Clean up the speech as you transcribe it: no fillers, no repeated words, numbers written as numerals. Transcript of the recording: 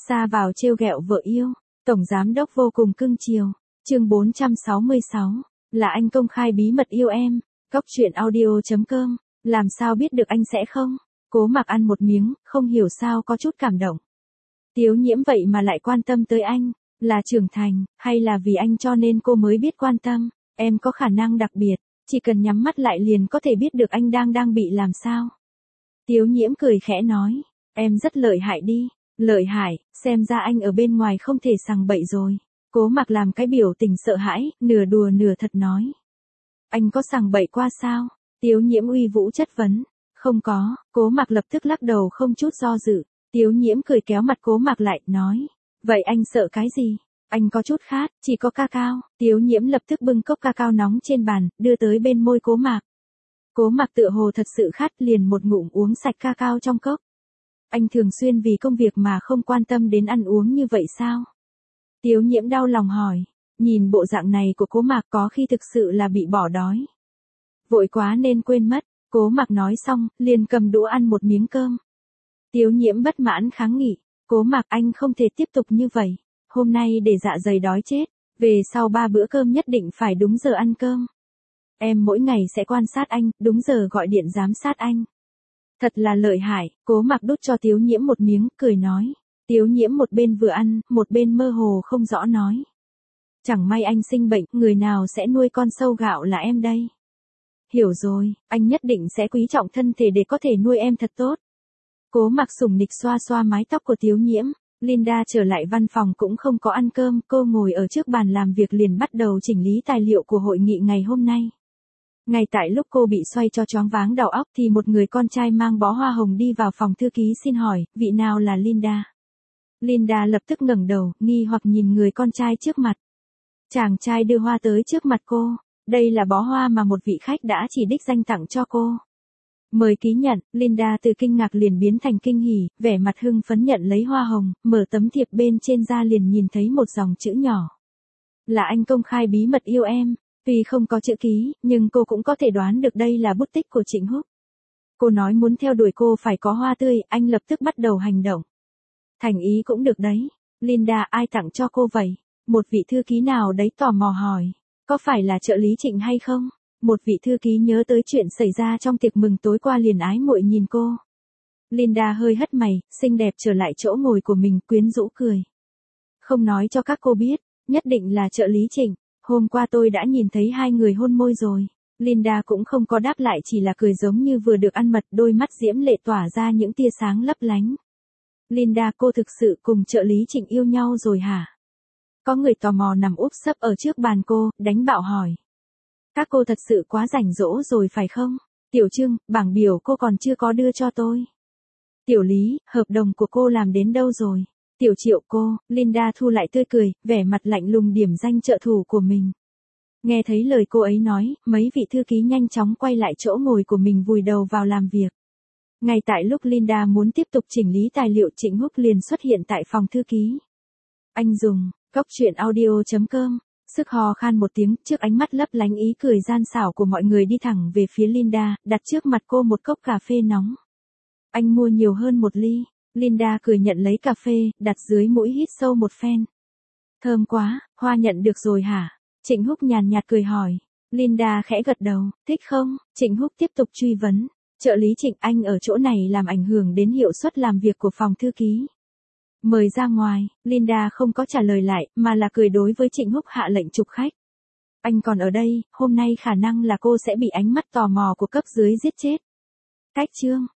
Xa vào trêu ghẹo vợ yêu, tổng giám đốc vô cùng cưng chiều. Chương 466, là anh công khai bí mật yêu em. Cóc truyện audio.com, làm sao biết được anh sẽ không? Cố Mặc ăn một miếng, không hiểu sao có chút cảm động. Tiếu Nhiễm vậy mà lại quan tâm tới anh, là trưởng thành, hay là vì anh cho nên cô mới biết quan tâm? Em có khả năng đặc biệt, chỉ cần nhắm mắt lại liền có thể biết được anh đang bị làm sao. Tiếu Nhiễm cười khẽ nói, em rất lợi hại đi. Lợi hại, xem ra anh ở bên ngoài không thể sằng bậy rồi. Cố Mặc làm cái biểu tình sợ hãi, nửa đùa nửa thật nói. Anh có sằng bậy qua sao? Tiếu Nhiễm uy vũ chất vấn. Không có, Cố Mặc lập tức lắc đầu không chút do dự. Tiếu Nhiễm cười kéo mặt Cố Mặc lại, nói. Vậy anh sợ cái gì? Anh có chút khát, chỉ có ca cao. Tiếu Nhiễm lập tức bưng cốc ca cao nóng trên bàn, đưa tới bên môi Cố Mặc. Cố Mặc tựa hồ thật sự khát liền một ngụm uống sạch ca cao trong cốc. Anh thường xuyên vì công việc mà không quan tâm đến ăn uống như vậy sao? Tiếu Nhiễm đau lòng hỏi, nhìn bộ dạng này của Cố Mặc có khi thực sự là bị bỏ đói. Vội quá nên quên mất, Cố Mặc nói xong, liền cầm đũa ăn một miếng cơm. Tiếu Nhiễm bất mãn kháng nghị, Cố Mặc anh không thể tiếp tục như vậy, hôm nay để dạ dày đói chết, về sau 3 bữa cơm nhất định phải đúng giờ ăn cơm. Em mỗi ngày sẽ quan sát anh, đúng giờ gọi điện giám sát anh. Thật là lợi hại, Cố Mặc đút cho Tiếu Nhiễm một miếng, cười nói. Tiếu Nhiễm một bên vừa ăn, một bên mơ hồ không rõ nói. Chẳng may anh sinh bệnh, người nào sẽ nuôi con sâu gạo là em đây. Hiểu rồi, anh nhất định sẽ quý trọng thân thể để có thể nuôi em thật tốt. Cố Mặc sủng nịch xoa xoa mái tóc của Tiếu Nhiễm. Linda trở lại văn phòng cũng không có ăn cơm, cô ngồi ở trước bàn làm việc liền bắt đầu chỉnh lý tài liệu của hội nghị ngày hôm nay. Ngay tại lúc cô bị xoay cho choáng váng đầu óc thì một người con trai mang bó hoa hồng đi vào phòng thư ký xin hỏi, vị nào là Linda? Linda lập tức ngẩng đầu, nghi hoặc nhìn người con trai trước mặt. Chàng trai đưa hoa tới trước mặt cô, đây là bó hoa mà một vị khách đã chỉ đích danh tặng cho cô. Mời ký nhận, Linda từ kinh ngạc liền biến thành kinh hỉ, vẻ mặt hưng phấn nhận lấy hoa hồng, mở tấm thiệp bên trên ra liền nhìn thấy một dòng chữ nhỏ. Là anh công khai bí mật yêu em. Tuy không có chữ ký, nhưng cô cũng có thể đoán được đây là bút tích của Trịnh Húc. Cô nói muốn theo đuổi cô phải có hoa tươi, anh lập tức bắt đầu hành động. Thành ý cũng được đấy. Linda, ai tặng cho cô vậy? Một vị thư ký nào đấy tò mò hỏi. Có phải là trợ lý Trịnh hay không? Một vị thư ký nhớ tới chuyện xảy ra trong tiệc mừng tối qua liền ái muội nhìn cô. Linda hơi hất mày, xinh đẹp trở lại chỗ ngồi của mình, quyến rũ cười. Không nói cho các cô biết, nhất định là trợ lý Trịnh. Hôm qua tôi đã nhìn thấy hai người hôn môi rồi. Linda cũng không có đáp lại, chỉ là cười giống như vừa được ăn mật, đôi mắt diễm lệ tỏa ra những tia sáng lấp lánh. Linda, cô thực sự cùng trợ lý Trịnh yêu nhau rồi hả? Có người tò mò nằm úp sấp ở trước bàn cô, đánh bạo hỏi. Các cô thật sự quá rảnh rỗ rồi phải không? Tiểu Trương, bảng biểu cô còn chưa có đưa cho tôi. Tiểu Lý, hợp đồng của cô làm đến đâu rồi? Tiểu Triệu cô, Linda thu lại tươi cười, vẻ mặt lạnh lùng điểm danh trợ thủ của mình. Nghe thấy lời cô ấy nói, mấy vị thư ký nhanh chóng quay lại chỗ ngồi của mình vùi đầu vào làm việc. Ngay tại lúc Linda muốn tiếp tục chỉnh lý tài liệu, Trịnh Húc liền xuất hiện tại phòng thư ký. Anh dùng, cóc truyện audio.com, sức hò khan một tiếng, trước ánh mắt lấp lánh ý cười gian xảo của mọi người đi thẳng về phía Linda, đặt trước mặt cô một cốc cà phê nóng. Anh mua nhiều hơn một ly. Linda cười nhận lấy cà phê, đặt dưới mũi hít sâu một phen. Thơm quá, hoa nhận được rồi hả? Trịnh Húc nhàn nhạt cười hỏi. Linda khẽ gật đầu, thích không? Trịnh Húc tiếp tục truy vấn. Trợ lý Trịnh, anh ở chỗ này làm ảnh hưởng đến hiệu suất làm việc của phòng thư ký. Mời ra ngoài, Linda không có trả lời lại, mà là cười đối với Trịnh Húc hạ lệnh chụp khách. Anh còn ở đây, hôm nay khả năng là cô sẽ bị ánh mắt tò mò của cấp dưới giết chết. Cách chương.